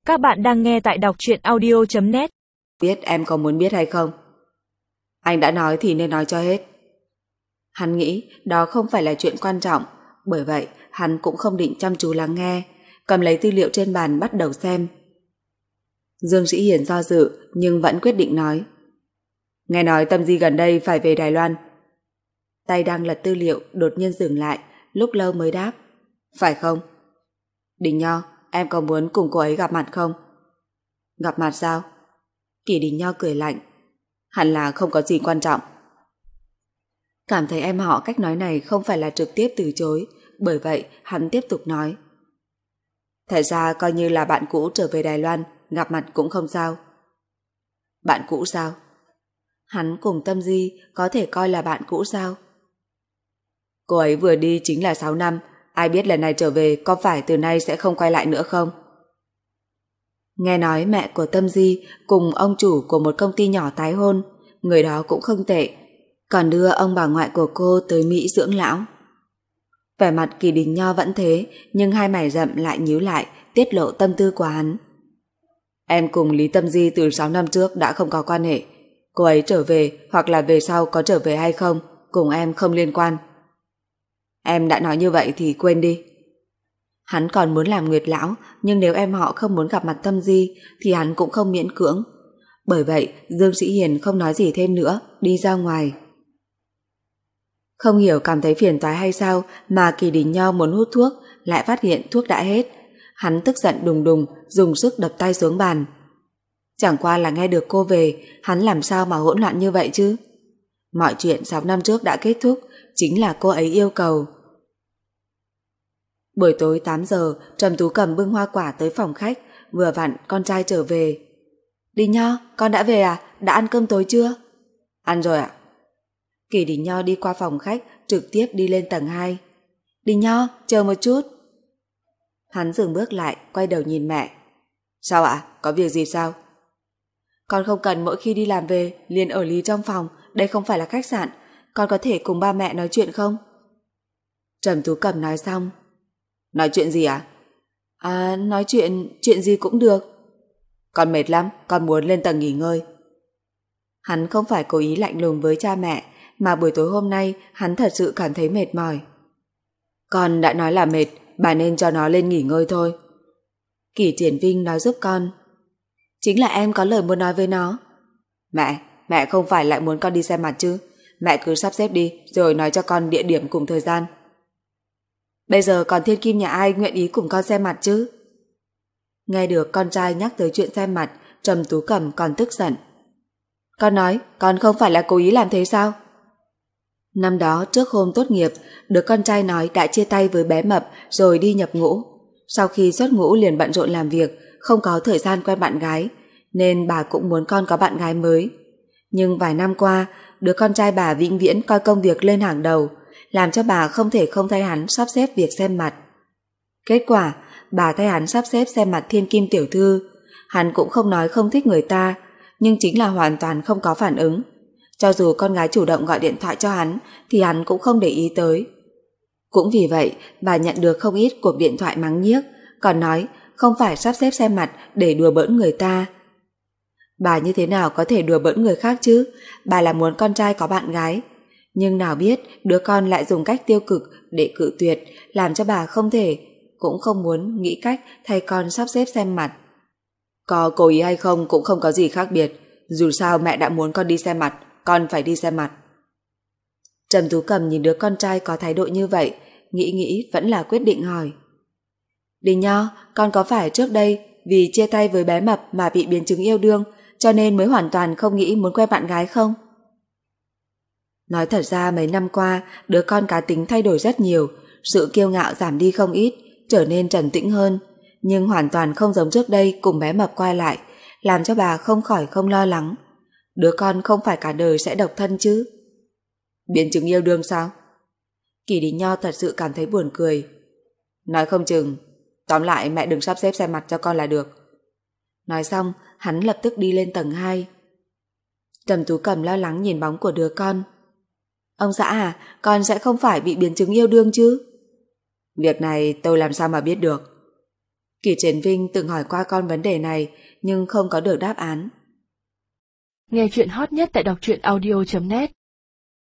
Các bạn đang nghe tại đọc truyện audio.net. Biết em có muốn biết hay không? Anh đã nói thì nên nói cho hết. Hắn nghĩ đó không phải là chuyện quan trọng, bởi vậy hắn cũng không định chăm chú lắng nghe, cầm lấy tư liệu trên bàn bắt đầu xem. Dương Sĩ Hiền do dự nhưng vẫn quyết định nói. Nghe nói Tâm Di gần đây phải về Đài Loan. Tay đang lật tư liệu đột nhiên dừng lại, lúc lâu mới đáp. Phải không? Đình Nho, em có muốn cùng cô ấy gặp mặt không? Gặp mặt sao? Kỳ Đình Nho cười lạnh. Hẳn là không có gì quan trọng. Cảm thấy em họ cách nói này không phải là trực tiếp từ chối, bởi vậy hắn tiếp tục nói. Thật ra coi như là bạn cũ trở về Đài Loan, gặp mặt cũng không sao. Bạn cũ sao? Hắn cùng Tâm Di có thể coi là bạn cũ sao? Cô ấy vừa đi chính là 6 năm, ai biết lần này trở về có phải từ nay sẽ không quay lại nữa không? Nghe nói mẹ của Tâm Di cùng ông chủ của một công ty nhỏ tái hôn, người đó cũng không tệ, còn đưa ông bà ngoại của cô tới Mỹ dưỡng lão. Vẻ mặt Kỳ Đình Nho vẫn thế, nhưng hai mày rậm lại nhíu lại, tiết lộ tâm tư của hắn. Em cùng Lý Tâm Di từ 6 năm trước đã không có quan hệ. Cô ấy trở về hoặc là về sau có trở về hay không, cùng em không liên quan. Em đã nói như vậy thì quên đi. Hắn còn muốn làm nguyệt lão, nhưng nếu em họ không muốn gặp mặt Tâm Di thì hắn cũng không miễn cưỡng. Bởi vậy Dương Sĩ Hiền không nói gì thêm nữa, đi ra ngoài. Không hiểu cảm thấy phiền toái hay sao mà Kỳ Đình Nho muốn hút thuốc, lại phát hiện thuốc đã hết. Hắn tức giận đùng đùng, dùng sức đập tay xuống bàn. Chẳng qua là nghe được cô về, hắn làm sao mà hỗn loạn như vậy chứ? Mọi chuyện 6 năm trước đã kết thúc, chính là cô ấy yêu cầu. Buổi tối 8 giờ, Trầm Tú Cầm bưng hoa quả tới phòng khách, vừa vặn con trai trở về. Đình Nho, con đã về à? Đã ăn cơm tối chưa? Ăn rồi ạ. Kỳ Đình Nho đi qua phòng khách, trực tiếp đi lên tầng 2. Đình Nho, chờ một chút. Hắn dừng bước lại, quay đầu nhìn mẹ. Sao ạ? Có việc gì sao? Con không cần mỗi khi đi làm về liền ở lì trong phòng, đây không phải là khách sạn, con có thể cùng ba mẹ nói chuyện không? Trầm Tú Cầm nói xong. Nói chuyện gì ạ? Nói chuyện gì cũng được. Con mệt lắm, con muốn lên tầng nghỉ ngơi. Hắn không phải cố ý lạnh lùng với cha mẹ, mà buổi tối hôm nay hắn thật sự cảm thấy mệt mỏi. Con đã nói là mệt, bà nên cho nó lên nghỉ ngơi thôi. Kỷ Triển Vinh nói giúp con. Chính là em có lời muốn nói với nó. Mẹ không phải lại muốn con đi xem mặt chứ? Mẹ cứ sắp xếp đi, rồi nói cho con địa điểm cùng thời gian. Bây giờ còn thiên kim nhà ai nguyện ý cùng con xem mặt chứ? Nghe được con trai nhắc tới chuyện xem mặt, Trầm Tú Cầm còn tức giận. Con nói, con không phải là cố ý làm thế sao? Năm đó trước hôm tốt nghiệp, đứa con trai nói đã chia tay với bé mập rồi đi nhập ngũ. Sau khi xuất ngũ liền bận rộn làm việc, không có thời gian quen bạn gái, nên bà cũng muốn con có bạn gái mới. Nhưng vài năm qua, đứa con trai bà vĩnh viễn coi công việc lên hàng đầu, làm cho bà không thể không thay hắn sắp xếp việc xem mặt. Kết quả, bà thay hắn sắp xếp xem mặt thiên kim tiểu thư. Hắn cũng không nói không thích người ta, nhưng chính là hoàn toàn không có phản ứng. Cho dù con gái chủ động gọi điện thoại cho hắn thì hắn cũng không để ý tới. Cũng vì vậy bà nhận được không ít cuộc điện thoại mắng nhiếc, còn nói không phải sắp xếp xem mặt để đùa bỡn người ta. Bà như thế nào có thể đùa bỡn người khác chứ? Bà là muốn con trai có bạn gái. Nhưng nào biết đứa con lại dùng cách tiêu cực để cự tuyệt, làm cho bà không thể, cũng không muốn nghĩ cách thay con sắp xếp xem mặt. Có cố ý hay không cũng không có gì khác biệt. Dù sao mẹ đã muốn con đi xem mặt, con phải đi xem mặt. Trầm Tú Cầm nhìn đứa con trai có thái độ như vậy, nghĩ vẫn là quyết định hỏi. Đình Nho, con có phải trước đây vì chia tay với bé mập mà bị biến chứng yêu đương, cho nên mới hoàn toàn không nghĩ muốn quen bạn gái không? Nói thật ra mấy năm qua, đứa con cá tính thay đổi rất nhiều, sự kiêu ngạo giảm đi không ít, trở nên trầm tĩnh hơn, nhưng hoàn toàn không giống trước đây cùng bé mập quay lại, làm cho bà không khỏi không lo lắng. Đứa con không phải cả đời sẽ độc thân chứ? Biến chứng yêu đương sao? Kỳ Đình Nho thật sự cảm thấy buồn cười. Nói không chừng. Tóm lại mẹ đừng sắp xếp xem mặt cho con là được. Nói xong, hắn lập tức đi lên tầng 2. Trầm Tú Cầm lo lắng nhìn bóng của đứa con. Ông xã à, con sẽ không phải bị biến chứng yêu đương chứ? Việc này tôi làm sao mà biết được. Kỷ Triển Vinh từng hỏi qua con vấn đề này nhưng không có được đáp án. Nghe chuyện hot nhất tại đọc truyện audio.net